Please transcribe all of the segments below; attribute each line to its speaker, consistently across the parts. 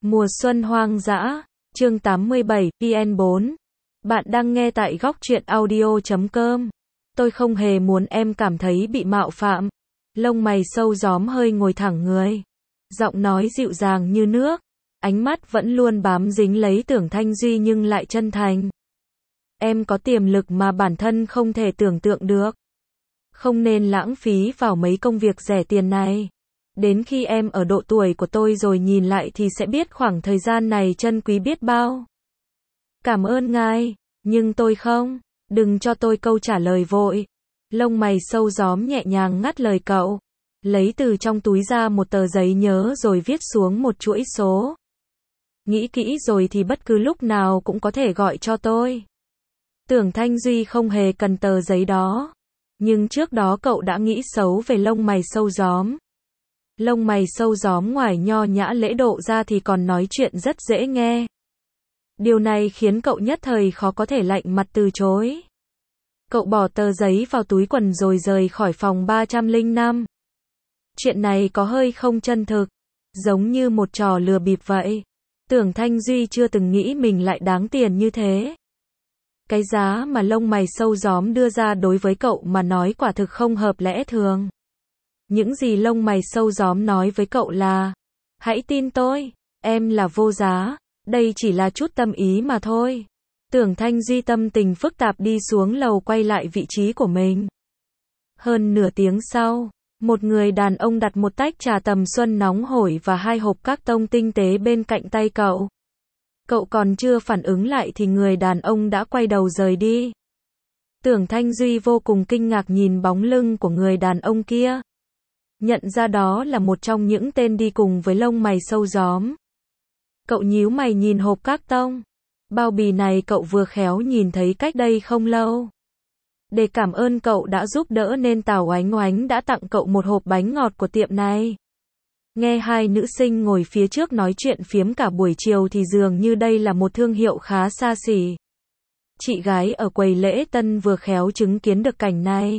Speaker 1: Mùa xuân hoang dã, chương 87, PN4. Bạn đang nghe tại góc truyện audio.com. Tôi không hề muốn em cảm thấy bị mạo phạm. Lông mày sâu gióm hơi ngồi thẳng người. Giọng nói dịu dàng như nước. Ánh mắt vẫn luôn bám dính lấy Tưởng Thanh Duy nhưng lại chân thành. Em có tiềm lực mà bản thân không thể tưởng tượng được. Không nên lãng phí vào mấy công việc rẻ tiền này. Đến khi em ở độ tuổi của tôi rồi nhìn lại thì sẽ biết khoảng thời gian này trân quý biết bao. Cảm ơn ngài, nhưng tôi không. Đừng cho tôi câu trả lời vội. Lông mày sâu gióm nhẹ nhàng ngắt lời cậu. Lấy từ trong túi ra một tờ giấy nhớ rồi viết xuống một chuỗi số. Nghĩ kỹ rồi thì bất cứ lúc nào cũng có thể gọi cho tôi. Tưởng Thanh Duy không hề cần tờ giấy đó. Nhưng trước đó cậu đã nghĩ xấu về lông mày sâu gióm. Lông mày sâu gióm ngoài nho nhã lễ độ ra thì còn nói chuyện rất dễ nghe. Điều này khiến cậu nhất thời khó có thể lạnh mặt từ chối. Cậu bỏ tờ giấy vào túi quần rồi rời khỏi phòng 305. Chuyện này có hơi không chân thực, giống như một trò lừa bịp vậy. Tưởng Thanh Duy chưa từng nghĩ mình lại đáng tiền như thế. Cái giá mà lông mày sâu gióm đưa ra đối với cậu mà nói quả thực không hợp lẽ thường. Những gì lông mày sâu gióm nói với cậu là: hãy tin tôi, em là vô giá, đây chỉ là chút tâm ý mà thôi. Tưởng Thanh Duy tâm tình phức tạp đi xuống lầu quay lại vị trí của mình. Hơn nửa tiếng sau, một người đàn ông đặt một tách trà tầm xuân nóng hổi và 2 hộp các tông tinh tế bên cạnh tay cậu. Cậu còn chưa phản ứng lại thì người đàn ông đã quay đầu rời đi. Tưởng Thanh Duy vô cùng kinh ngạc nhìn bóng lưng của người đàn ông kia. Nhận ra đó là một trong những tên đi cùng với lông mày sâu gióm. Cậu nhíu mày nhìn hộp các tông. Bao bì này cậu vừa khéo nhìn thấy cách đây không lâu. Để cảm ơn cậu đã giúp đỡ nên Tào Oánh Oánh đã tặng cậu một hộp bánh ngọt của tiệm này. Nghe hai nữ sinh ngồi phía trước nói chuyện phiếm cả buổi chiều thì dường như đây là một thương hiệu khá xa xỉ. Chị gái ở quầy lễ tân vừa khéo chứng kiến được cảnh này.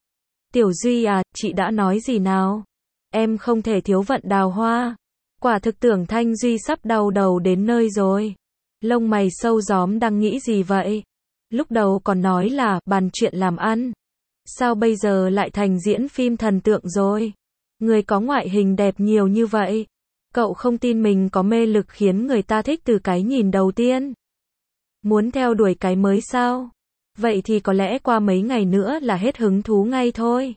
Speaker 1: Tiểu Duy à, chị đã nói gì nào? Em không thể thiếu vận đào hoa. Quả thực Tưởng Thanh Duy sắp đau đầu đến nơi rồi. Lông mày sâu gióm đang nghĩ gì vậy? Lúc đầu còn nói là bàn chuyện làm ăn. Sao bây giờ lại thành diễn phim thần tượng rồi? Người có ngoại hình đẹp nhiều như vậy. Cậu không tin mình có mê lực khiến người ta thích từ cái nhìn đầu tiên. Muốn theo đuổi cái mới sao? Vậy thì có lẽ qua mấy ngày nữa là hết hứng thú ngay thôi.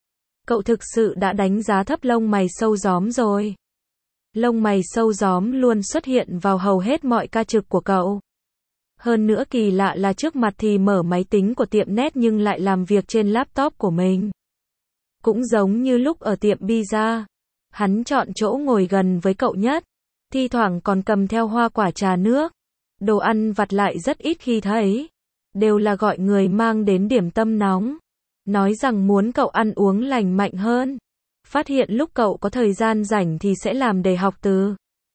Speaker 1: Cậu thực sự đã đánh giá thấp lông mày sâu gióm rồi. Lông mày sâu gióm luôn xuất hiện vào hầu hết mọi ca trực của cậu. Hơn nữa kỳ lạ là trước mặt thì mở máy tính của tiệm net nhưng lại làm việc trên laptop của mình. Cũng giống như lúc ở tiệm pizza. Hắn chọn chỗ ngồi gần với cậu nhất. Thi thoảng còn cầm theo hoa quả trà nước. Đồ ăn vặt lại rất ít khi thấy. Đều là gọi người mang đến điểm tâm nóng. Nói rằng muốn cậu ăn uống lành mạnh hơn. Phát hiện lúc cậu có thời gian rảnh thì sẽ làm đề học từ.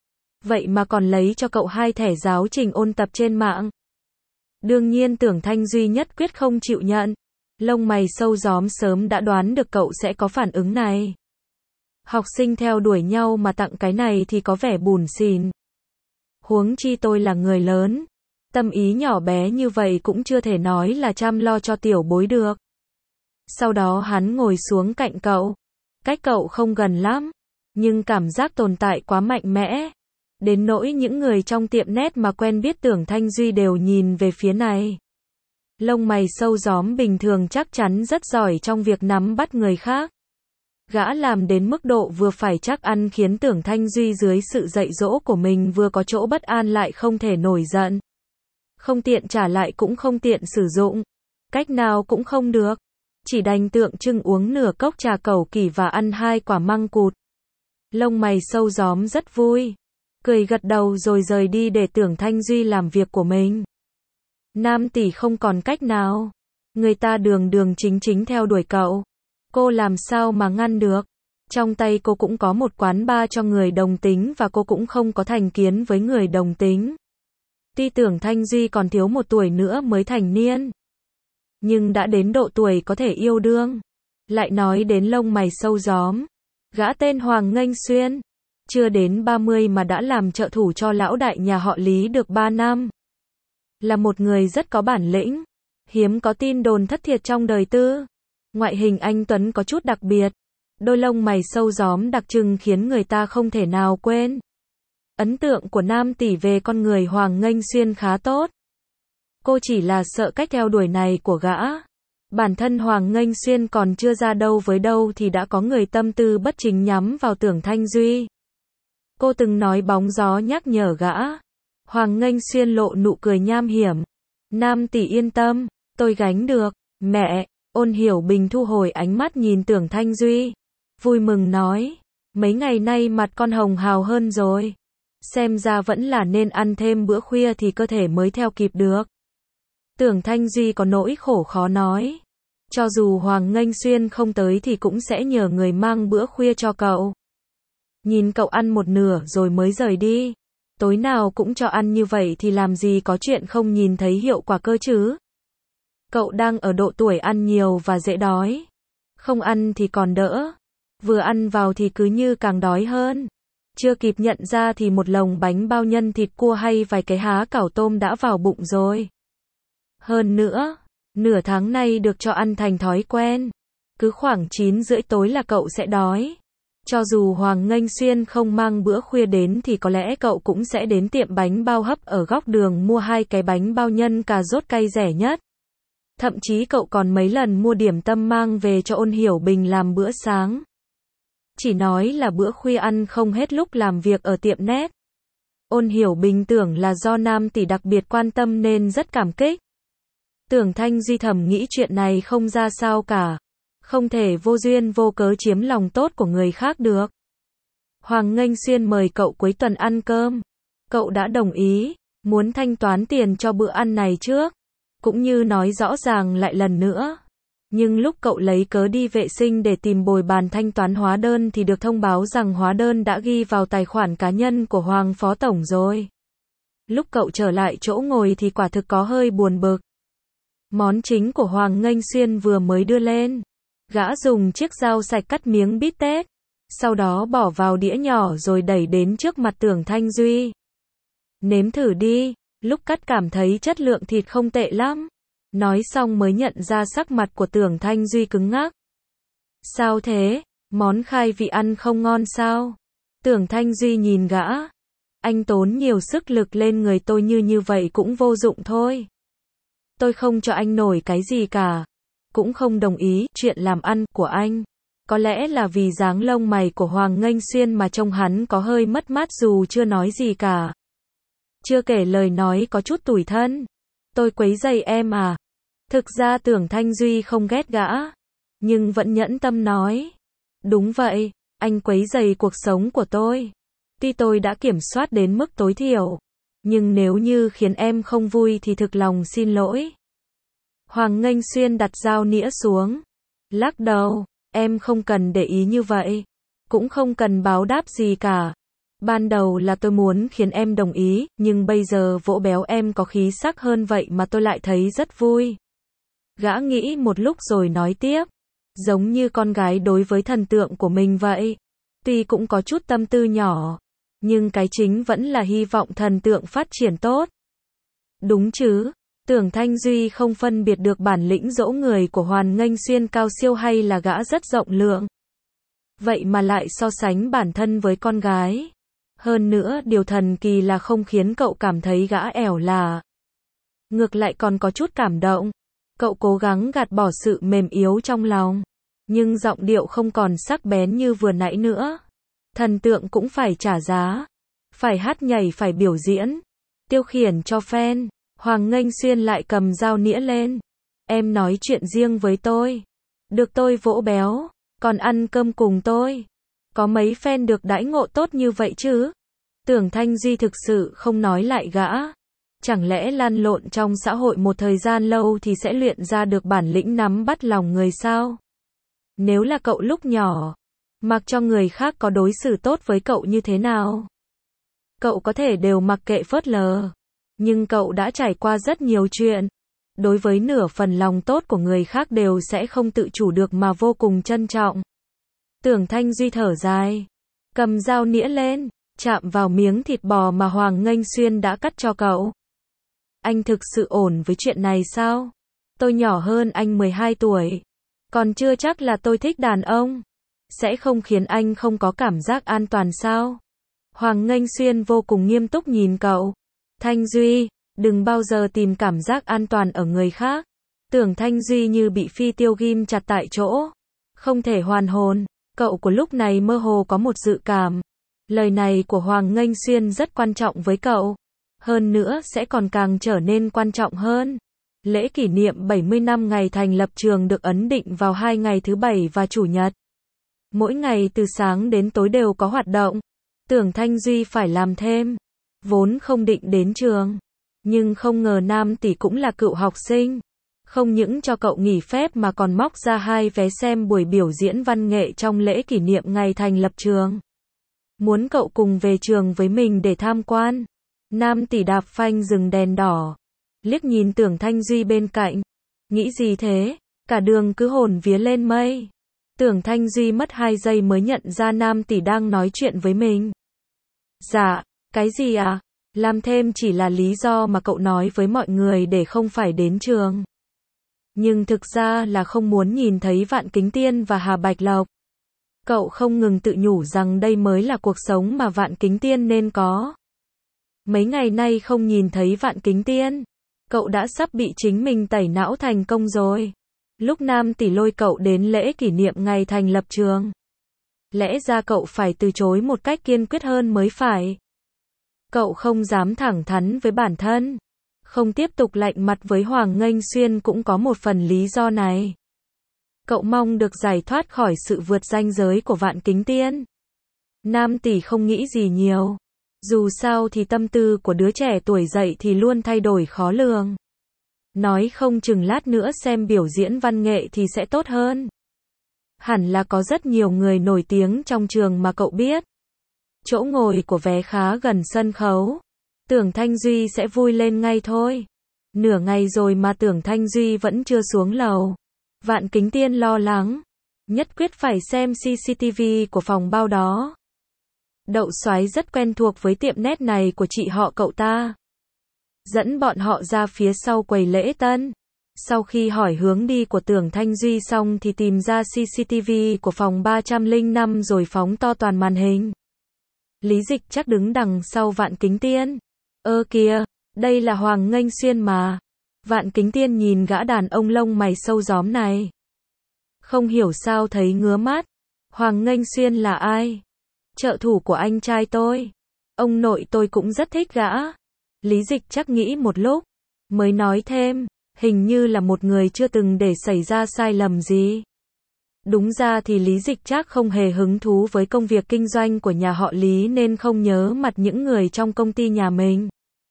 Speaker 1: Vậy mà còn lấy cho cậu 2 thẻ giáo trình ôn tập trên mạng. Đương nhiên Tưởng Thanh Duy nhất quyết không chịu nhận. Lông mày sâu gióm sớm đã đoán được cậu sẽ có phản ứng này. Học sinh theo đuổi nhau mà tặng cái này thì có vẻ bủn xỉn. Huống chi tôi là người lớn. Tâm ý nhỏ bé như vậy cũng chưa thể nói là chăm lo cho tiểu bối được. Sau đó hắn ngồi xuống cạnh cậu. Cách cậu không gần lắm, nhưng cảm giác tồn tại quá mạnh mẽ. Đến nỗi những người trong tiệm net mà quen biết Tưởng Thanh Duy đều nhìn về phía này. Lông mày sâu gióm bình thường chắc chắn rất giỏi trong việc nắm bắt người khác. Gã làm đến mức độ vừa phải chắc ăn khiến Tưởng Thanh Duy dưới sự dạy dỗ của mình vừa có chỗ bất an lại không thể nổi giận. Không tiện trả lại cũng không tiện sử dụng. Cách nào cũng không được. Chỉ đành tượng trưng uống nửa cốc trà cẩu kỳ và ăn 2 quả măng cụt. Lông mày sâu gióm rất vui. Cười gật đầu rồi rời đi để Tưởng Thanh Duy làm việc của mình. Nam tỷ không còn cách nào. Người ta đường đường chính chính theo đuổi cậu. Cô làm sao mà ngăn được. Trong tay cô cũng có một quán bar cho người đồng tính và cô cũng không có thành kiến với người đồng tính. Tuy Tưởng Thanh Duy còn thiếu 1 tuổi nữa mới thành niên. Nhưng đã đến độ tuổi có thể yêu đương. Lại nói đến lông mày sâu gióm. Gã tên Hoàng Nghênh Xuyên. chưa đến 30 mà đã làm trợ thủ cho lão đại nhà họ Lý được 3 năm. Là một người rất có bản lĩnh, hiếm có tin đồn thất thiệt trong đời tư. Ngoại hình anh Tuấn có chút đặc biệt, đôi lông mày sâu gióm đặc trưng khiến người ta không thể nào quên. Ấn tượng của Nam tỷ về con người Hoàng Nghênh Xuyên khá tốt. Cô chỉ là sợ cách theo đuổi này của gã. Bản thân Hoàng Nghênh Xuyên còn chưa ra đâu với đâu thì đã có người tâm tư bất chính nhắm vào Tưởng Thanh Duy. Cô từng nói bóng gió nhắc nhở gã. Hoàng Nghênh Xuyên lộ nụ cười nham hiểm. Nam tỷ yên tâm, tôi gánh được. Mẹ, Ôn Hiểu Bình thu hồi ánh mắt nhìn Tưởng Thanh Duy. Vui mừng nói, mấy ngày nay mặt con hồng hào hơn rồi. Xem ra vẫn là nên ăn thêm bữa khuya thì cơ thể mới theo kịp được. Tưởng Thanh Duy có nỗi khổ khó nói. Cho dù Hoàng Nghênh Xuyên không tới thì cũng sẽ nhờ người mang bữa khuya cho cậu. Nhìn cậu ăn một nửa rồi mới rời đi. Tối nào cũng cho ăn như vậy thì làm gì có chuyện không nhìn thấy hiệu quả cơ chứ. Cậu đang ở độ tuổi ăn nhiều và dễ đói. Không ăn thì còn đỡ. Vừa ăn vào thì cứ như càng đói hơn. Chưa kịp nhận ra thì một lồng bánh bao nhân thịt cua hay vài cái há cảo tôm đã vào bụng rồi. Hơn nữa, nửa tháng nay được cho ăn thành thói quen. Cứ khoảng 9 rưỡi tối là cậu sẽ đói. Cho dù Hoàng Nghênh Xuyên không mang bữa khuya đến thì có lẽ cậu cũng sẽ đến tiệm bánh bao hấp ở góc đường mua 2 cái bánh bao nhân cà rốt cay rẻ nhất. Thậm chí cậu còn mấy lần mua điểm tâm mang về cho Ôn Hiểu Bình làm bữa sáng. Chỉ nói là bữa khuya ăn không hết lúc làm việc ở tiệm net. Ôn Hiểu Bình tưởng là do Nam tỷ đặc biệt quan tâm nên rất cảm kích. Tưởng Thanh Duy thầm nghĩ chuyện này không ra sao cả. Không thể vô duyên vô cớ chiếm lòng tốt của người khác được. Hoàng Nghênh Xuyên mời cậu cuối tuần ăn cơm. Cậu đã đồng ý, muốn thanh toán tiền cho bữa ăn này trước. Cũng như nói rõ ràng lại lần nữa. Nhưng lúc cậu lấy cớ đi vệ sinh để tìm bồi bàn thanh toán hóa đơn thì được thông báo rằng hóa đơn đã ghi vào tài khoản cá nhân của Hoàng Phó Tổng rồi. Lúc cậu trở lại chỗ ngồi thì quả thực có hơi buồn bực. Món chính của Hoàng Nghênh Xuyên vừa mới đưa lên. Gã dùng chiếc dao sạch cắt miếng bít tết. Sau đó bỏ vào đĩa nhỏ rồi đẩy đến trước mặt Tưởng Thanh Duy. Nếm thử đi, lúc cắt cảm thấy chất lượng thịt không tệ lắm. Nói xong mới nhận ra sắc mặt của Tưởng Thanh Duy cứng ngắc. Sao thế, món khai vị ăn không ngon sao? Tưởng Thanh Duy nhìn gã. Anh tốn nhiều sức lực lên người tôi như vậy cũng vô dụng thôi. Tôi không cho anh nổi cái gì cả. Cũng không đồng ý chuyện làm ăn của anh. Có lẽ là vì dáng lông mày của Hoàng Nghênh Xuyên mà trông hắn có hơi mất mát dù chưa nói gì cả. Chưa kể lời nói có chút tủi thân. Tôi quấy rầy em à? Thực ra Tưởng Thanh Duy không ghét gã. Nhưng vẫn nhẫn tâm nói. Đúng vậy, anh quấy rầy cuộc sống của tôi. Tuy tôi đã kiểm soát đến mức tối thiểu. Nhưng nếu như khiến em không vui thì thực lòng xin lỗi. Hoàng Nghênh Xuyên đặt dao nĩa xuống. Lắc đầu, em không cần để ý như vậy. Cũng không cần báo đáp gì cả. Ban đầu là tôi muốn khiến em đồng ý, nhưng bây giờ vỗ béo em có khí sắc hơn vậy mà tôi lại thấy rất vui. Gã nghĩ một lúc rồi nói tiếp. Giống như con gái đối với thần tượng của mình vậy. Tuy cũng có chút tâm tư nhỏ. Nhưng cái chính vẫn là hy vọng thần tượng phát triển tốt. Đúng chứ? Tưởng Thanh Duy không phân biệt được bản lĩnh dỗ người của Hoàng Nghênh Xuyên cao siêu hay là gã rất rộng lượng. Vậy mà lại so sánh bản thân với con gái. Hơn nữa điều thần kỳ là không khiến cậu cảm thấy gã ẻo là. Ngược lại còn có chút cảm động. Cậu cố gắng gạt bỏ sự mềm yếu trong lòng. Nhưng giọng điệu không còn sắc bén như vừa nãy nữa. Thần tượng cũng phải trả giá. Phải hát nhảy phải biểu diễn. Tiêu khiển cho fan. Hoàng Nghênh Xuyên lại cầm dao nĩa lên. Em nói chuyện riêng với tôi. Được tôi vỗ béo. Còn ăn cơm cùng tôi. Có mấy fan được đãi ngộ tốt như vậy chứ? Tưởng Thanh Duy thực sự không nói lại gã. Chẳng lẽ lăn lộn trong xã hội một thời gian lâu thì sẽ luyện ra được bản lĩnh nắm bắt lòng người sao? Nếu là cậu lúc nhỏ, mặc cho người khác có đối xử tốt với cậu như thế nào, cậu có thể đều mặc kệ phớt lờ. Nhưng cậu đã trải qua rất nhiều chuyện. Đối với nửa phần lòng tốt của người khác đều sẽ không tự chủ được mà vô cùng trân trọng. Tưởng Thanh Duy thở dài. cầm dao nĩa lên, chạm vào miếng thịt bò mà Hoàng Nghênh Xuyên đã cắt cho cậu. Anh thực sự ổn với chuyện này sao? Tôi nhỏ hơn anh 12 tuổi. Còn chưa chắc là tôi thích đàn ông. Sẽ không khiến anh không có cảm giác an toàn sao? Hoàng Nghênh Xuyên vô cùng nghiêm túc nhìn cậu. Thanh Duy, đừng bao giờ tìm cảm giác an toàn ở người khác. Tưởng Thanh Duy như bị phi tiêu ghim chặt tại chỗ. Không thể hoàn hồn. Cậu của lúc này mơ hồ có một dự cảm. Lời này của Hoàng Nghênh Xuyên rất quan trọng với cậu. Hơn nữa sẽ còn càng trở nên quan trọng hơn. Lễ kỷ niệm 70 năm ngày thành lập trường được ấn định vào 2 ngày thứ Bảy và Chủ nhật. Mỗi ngày từ sáng đến tối đều có hoạt động. Tưởng Thanh Duy phải làm thêm. Vốn không định đến trường. Nhưng không ngờ Nam tỷ cũng là cựu học sinh. Không những cho cậu nghỉ phép mà còn móc ra 2 vé xem buổi biểu diễn văn nghệ trong lễ kỷ niệm ngày thành lập trường. Muốn cậu cùng về trường với mình để tham quan. Nam tỷ đạp phanh dừng đèn đỏ. Liếc nhìn Tưởng Thanh Duy bên cạnh. Nghĩ gì thế? Cả đường cứ hồn vía lên mây. Tưởng Thanh Duy mất 2 giây mới nhận ra Nam tỷ đang nói chuyện với mình. Dạ, cái gì à? Làm thêm chỉ là lý do mà cậu nói với mọi người để không phải đến trường. Nhưng thực ra là không muốn nhìn thấy Vạn Kính Tiên và Hà Bạch Lộc. Cậu không ngừng tự nhủ rằng đây mới là cuộc sống mà Vạn Kính Tiên nên có. Mấy ngày nay không nhìn thấy Vạn Kính Tiên. Cậu đã sắp bị chính mình tẩy não thành công rồi. Lúc Nam tỷ lôi cậu đến lễ kỷ niệm ngày thành lập trường. Lẽ ra cậu phải từ chối một cách kiên quyết hơn mới phải. Cậu không dám thẳng thắn với bản thân. Không tiếp tục lạnh mặt với Hoàng Nghênh Xuyên cũng có một phần lý do này. Cậu mong được giải thoát khỏi sự vượt ranh giới của Vạn Kính Tiên. Nam tỷ không nghĩ gì nhiều. Dù sao thì tâm tư của đứa trẻ tuổi dậy thì luôn thay đổi khó lường. Nói không chừng lát nữa xem biểu diễn văn nghệ thì sẽ tốt hơn. Hẳn là có rất nhiều người nổi tiếng trong trường mà cậu biết. Chỗ ngồi của vé khá gần sân khấu. Tưởng Thanh Duy sẽ vui lên ngay thôi. Nửa ngày rồi mà Tưởng Thanh Duy vẫn chưa xuống lầu. Vạn Kính Tiên lo lắng. Nhất quyết phải xem CCTV của phòng bao đó. Đậu Soái rất quen thuộc với tiệm net này của chị họ cậu ta. Dẫn bọn họ ra phía sau quầy lễ tân. Sau khi hỏi hướng đi của Tưởng Thanh Duy xong thì tìm ra CCTV của phòng 305 rồi phóng to toàn màn hình. Lý Dịch chắc đứng đằng sau Vạn Kính Tiên. Ơ kìa, đây là Hoàng Nghênh Xuyên mà. Vạn Kính Tiên nhìn gã đàn ông lông mày sâu gióm này. Không hiểu sao thấy ngứa mắt. Hoàng Nghênh Xuyên là ai? Trợ thủ của anh trai tôi. Ông nội tôi cũng rất thích gã. Lý Dịch chắc nghĩ một lúc. Mới nói thêm, hình như là một người chưa từng để xảy ra sai lầm gì. Đúng ra thì Lý Dịch chắc không hề hứng thú với công việc kinh doanh của nhà họ Lý nên không nhớ mặt những người trong công ty nhà mình.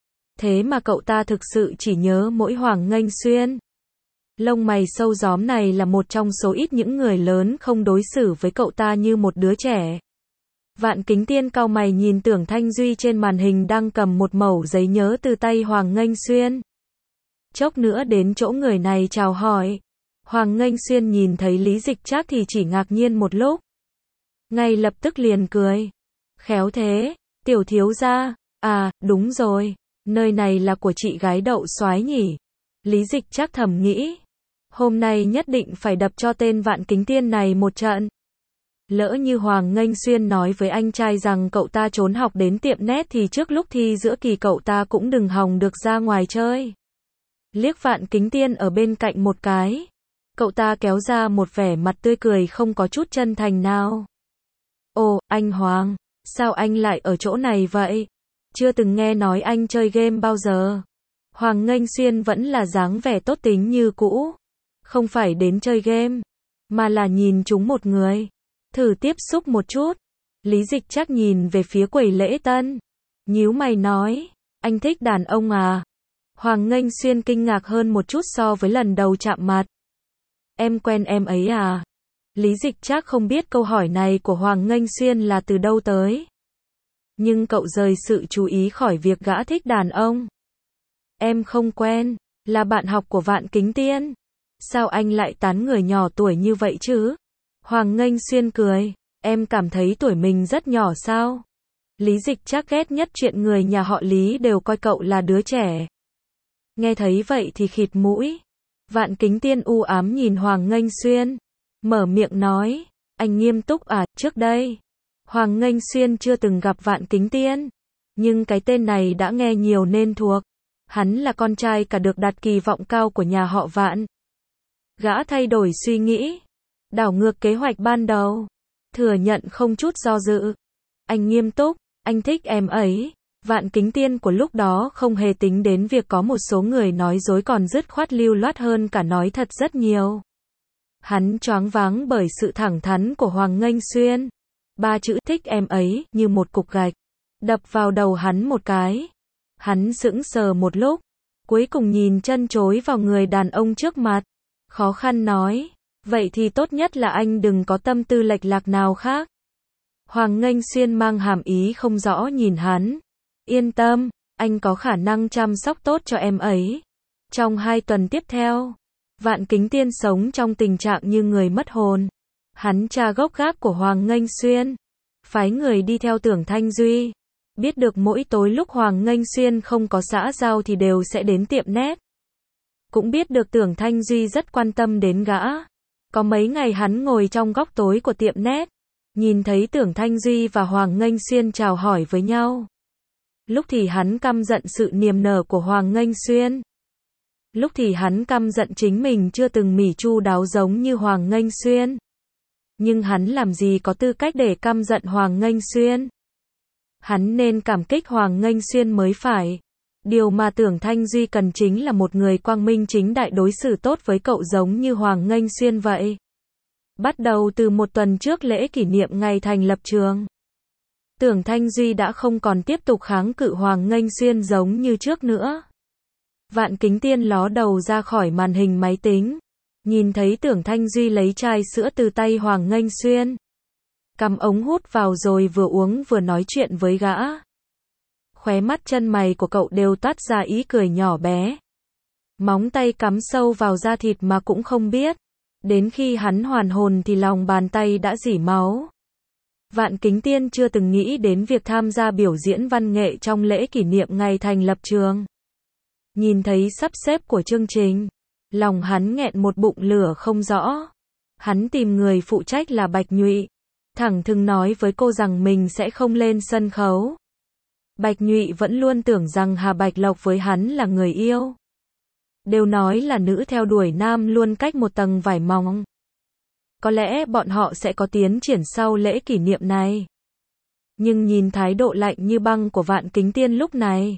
Speaker 1: Thế mà cậu ta thực sự chỉ nhớ mỗi Hoàng Nghênh Xuyên. Lông mày sâu gióm này là một trong số ít những người lớn không đối xử với cậu ta như một đứa trẻ. Vạn Kính Tiên cau mày nhìn Tưởng Thanh Duy trên màn hình đang cầm một mẩu giấy nhớ từ tay Hoàng Nghênh Xuyên. Chốc nữa đến chỗ người này chào hỏi. Hoàng Nghênh Xuyên nhìn thấy Lý Dịch chắc thì chỉ ngạc nhiên một lúc. Ngay lập tức liền cười. Khéo thế, tiểu thiếu gia. À, đúng rồi. Nơi này là của chị gái Đậu Soái nhỉ? Lý Dịch chắc thầm nghĩ. Hôm nay nhất định phải đập cho tên Vạn Kính Tiên này một trận. Lỡ như Hoàng Nghênh Xuyên nói với anh trai rằng cậu ta trốn học đến tiệm net thì trước lúc thi giữa kỳ cậu ta cũng đừng hòng được ra ngoài chơi. Liếc Vạn Kính Tiên ở bên cạnh một cái. Cậu ta kéo ra một vẻ mặt tươi cười không có chút chân thành nào. Ồ, anh Hoàng, sao anh lại ở chỗ này vậy? Chưa từng nghe nói anh chơi game bao giờ. Hoàng Nghênh Xuyên vẫn là dáng vẻ tốt tính như cũ. Không phải đến chơi game, mà là nhìn chúng một người. Thử tiếp xúc một chút. Lý Dịch chắc nhìn về phía quầy lễ tân. Nhíu mày nói, anh thích đàn ông à? Hoàng Nghênh Xuyên kinh ngạc hơn một chút so với lần đầu chạm mặt. Em quen em ấy à? Lý Dịch chắc không biết câu hỏi này của Hoàng Nghênh Xuyên là từ đâu tới. Nhưng cậu rời sự chú ý khỏi việc gã thích đàn ông. Em không quen, là bạn học của Vạn Kính Tiên. Sao anh lại tán người nhỏ tuổi như vậy chứ? Hoàng Nghênh Xuyên cười. Em cảm thấy tuổi mình rất nhỏ sao? Lý Dịch Trác ghét nhất chuyện người nhà họ Lý đều coi cậu là đứa trẻ. Nghe thấy vậy thì khịt mũi. Vạn Kính Tiên u ám nhìn Hoàng Nghênh Xuyên, mở miệng nói, anh nghiêm túc à, trước đây. Hoàng Nghênh Xuyên chưa từng gặp Vạn Kính Tiên, nhưng cái tên này đã nghe nhiều nên thuộc. Hắn là con trai cả được đặt kỳ vọng cao của nhà họ Vạn. Gã thay đổi suy nghĩ, đảo ngược kế hoạch ban đầu, thừa nhận không chút do dự. Anh nghiêm túc, anh thích em ấy. Vạn Kính Tiên của lúc đó không hề tính đến việc có một số người nói dối còn dứt khoát lưu loát hơn cả nói thật rất nhiều. Hắn choáng váng bởi sự thẳng thắn của Hoàng Nghênh Xuyên. Ba chữ thích em ấy như một cục gạch đập vào đầu hắn một cái. Hắn sững sờ một lúc, cuối cùng nhìn chân chối vào người đàn ông trước mặt, khó khăn nói, vậy thì tốt nhất là anh đừng có tâm tư lệch lạc nào khác. Hoàng Nghênh Xuyên mang hàm ý không rõ nhìn hắn. Yên tâm, anh có khả năng chăm sóc tốt cho em ấy. Trong 2 tuần tiếp theo, Vạn Kính Tiên sống trong tình trạng như người mất hồn. Hắn tra gốc gác của Hoàng Nghênh Xuyên, phái người đi theo Tưởng Thanh Duy. Biết được mỗi tối lúc Hoàng Nghênh Xuyên không có xã giao thì đều sẽ đến tiệm net. Cũng biết được Tưởng Thanh Duy rất quan tâm đến gã. Có mấy ngày hắn ngồi trong góc tối của tiệm net, nhìn thấy Tưởng Thanh Duy và Hoàng Nghênh Xuyên chào hỏi với nhau. Lúc thì hắn căm giận sự niềm nở của Hoàng Nghênh Xuyên. Lúc thì hắn căm giận chính mình chưa từng mỉ chu đáo giống như Hoàng Nghênh Xuyên. Nhưng hắn làm gì có tư cách để căm giận Hoàng Nghênh Xuyên. Hắn nên cảm kích Hoàng Nghênh Xuyên mới phải. Điều mà Tưởng Thanh Duy cần chính là một người quang minh chính đại đối xử tốt với cậu giống như Hoàng Nghênh Xuyên vậy. Bắt đầu từ 1 tuần trước lễ kỷ niệm ngày thành lập trường, Tưởng Thanh Duy đã không còn tiếp tục kháng cự Hoàng Nghênh Xuyên giống như trước nữa. Vạn Kính Tiên ló đầu ra khỏi màn hình máy tính, nhìn thấy Tưởng Thanh Duy lấy chai sữa từ tay Hoàng Nghênh Xuyên, cắm ống hút vào rồi vừa uống vừa nói chuyện với gã. Khóe mắt chân mày của cậu đều toát ra ý cười nhỏ bé. Móng tay cắm sâu vào da thịt mà cũng không biết. Đến khi hắn hoàn hồn thì lòng bàn tay đã rỉ máu. Vạn Kính Tiên chưa từng nghĩ đến việc tham gia biểu diễn văn nghệ trong lễ kỷ niệm ngày thành lập trường. Nhìn thấy sắp xếp của chương trình, lòng hắn nghẹn một bụng lửa không rõ. Hắn tìm người phụ trách là Bạch Nhụy, thẳng thừng nói với cô rằng mình sẽ không lên sân khấu. Bạch Nhụy vẫn luôn tưởng rằng Hà Bạch Lộc với hắn là người yêu. Đều nói là nữ theo đuổi nam luôn cách một tầng vải mỏng. Có lẽ bọn họ sẽ có tiến triển sau lễ kỷ niệm này. Nhưng nhìn thái độ lạnh như băng của Vạn Kính Tiên lúc này,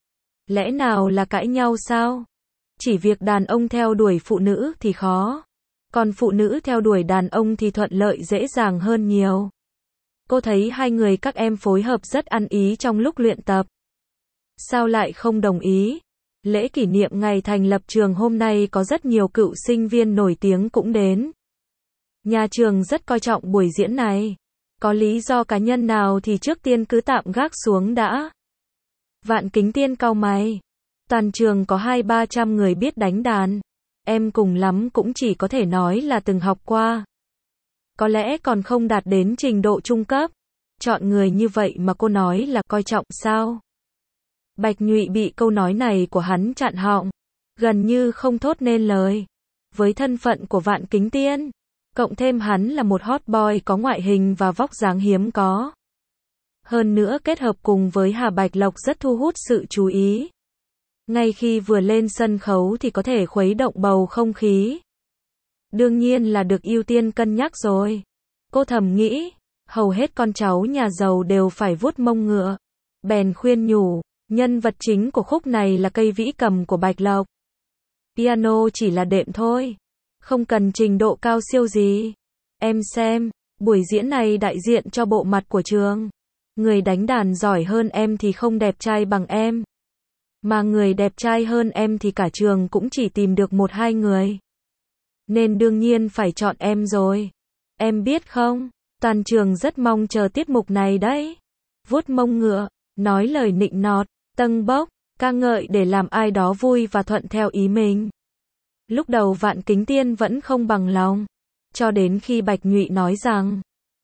Speaker 1: lẽ nào là cãi nhau sao? Chỉ việc đàn ông theo đuổi phụ nữ thì khó, còn phụ nữ theo đuổi đàn ông thì thuận lợi dễ dàng hơn nhiều. Cô thấy hai người các em phối hợp rất ăn ý trong lúc luyện tập. Sao lại không đồng ý? Lễ kỷ niệm ngày thành lập trường hôm nay có rất nhiều cựu sinh viên nổi tiếng cũng đến. Nhà trường rất coi trọng buổi diễn này. Có lý do cá nhân nào thì trước tiên cứ tạm gác xuống đã. Vạn Kính Tiên cau mày. Toàn trường có 200-300 người biết đánh đàn. Em cùng lắm cũng chỉ có thể nói là từng học qua. Có lẽ còn không đạt đến trình độ trung cấp. Chọn người như vậy mà cô nói là coi trọng sao? Bạch Nhụy bị câu nói này của hắn chặn họng, gần như không thốt nên lời. Với thân phận của Vạn Kính Tiên, cộng thêm hắn là một hot boy có ngoại hình và vóc dáng hiếm có. Hơn nữa kết hợp cùng với Hà Bạch Lộc rất thu hút sự chú ý. Ngay khi vừa lên sân khấu thì có thể khuấy động bầu không khí. Đương nhiên là được ưu tiên cân nhắc rồi. Cô thầm nghĩ, hầu hết con cháu nhà giàu đều phải vuốt mông ngựa. Bèn khuyên nhủ, nhân vật chính của khúc này là cây vĩ cầm của Bạch Lộc. Piano chỉ là đệm thôi, không cần trình độ cao siêu gì. Em xem, buổi diễn này đại diện cho bộ mặt của trường. Người đánh đàn giỏi hơn em thì không đẹp trai bằng em. Mà người đẹp trai hơn em thì cả trường cũng chỉ tìm được 1-2 người. Nên đương nhiên phải chọn em rồi. Em biết không, toàn trường rất mong chờ tiết mục này đấy. Vuốt mông ngựa, nói lời nịnh nọt, tâng bốc, ca ngợi để làm ai đó vui và thuận theo ý mình. Lúc đầu Vạn Kính Tiên vẫn không bằng lòng, cho đến khi Bạch Nhụy nói rằng,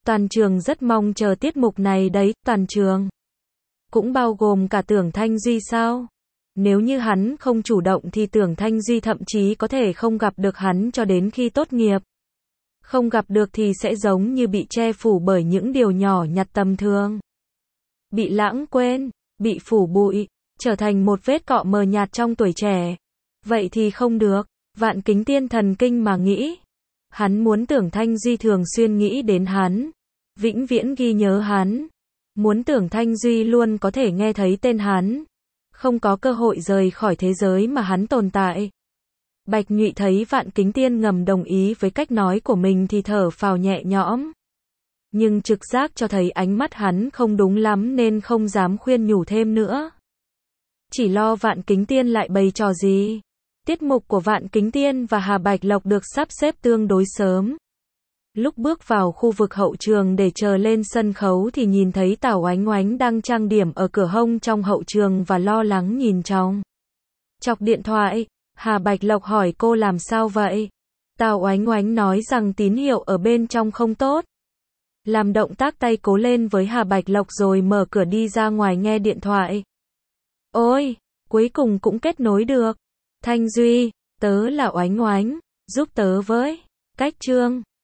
Speaker 1: Toàn trường rất mong chờ tiết mục này đấy, toàn trường. Cũng bao gồm cả Tưởng Thanh Duy sao? Nếu như hắn không chủ động thì Tưởng Thanh Duy thậm chí có thể không gặp được hắn cho đến khi tốt nghiệp. Không gặp được thì sẽ giống như bị che phủ bởi những điều nhỏ nhặt tầm thường. Bị lãng quên, bị phủ bụi, trở thành một vết cọ mờ nhạt trong tuổi trẻ. Vậy thì không được, Vạn Kính Tiên thần kinh mà nghĩ. Hắn muốn Tưởng Thanh Duy thường xuyên nghĩ đến hắn, vĩnh viễn ghi nhớ hắn. Muốn Tưởng Thanh Duy luôn có thể nghe thấy tên hắn, không có cơ hội rời khỏi thế giới mà hắn tồn tại. Bạch Nhụy thấy Vạn Kính Tiên ngầm đồng ý với cách nói của mình thì thở phào nhẹ nhõm. Nhưng trực giác cho thấy ánh mắt hắn không đúng lắm nên không dám khuyên nhủ thêm nữa. Chỉ lo Vạn Kính Tiên lại bày trò gì. Tiết mục của Vạn Kính Tiên và Hà Bạch Lộc được sắp xếp tương đối sớm. Lúc bước vào khu vực hậu trường để chờ lên sân khấu thì nhìn thấy Tào Oánh Oánh đang trang điểm ở cửa hông trong hậu trường và lo lắng nhìn trong chọc điện thoại. Hà Bạch Lộc hỏi cô làm sao vậy? Tào Oánh Oánh nói rằng tín hiệu ở bên trong không tốt. Làm động tác tay cố lên với Hà Bạch Lộc rồi mở cửa đi ra ngoài nghe điện thoại. Ôi, cuối cùng cũng kết nối được. Thanh Duy, tớ là Oánh Oánh, giúp tớ với. Cách chương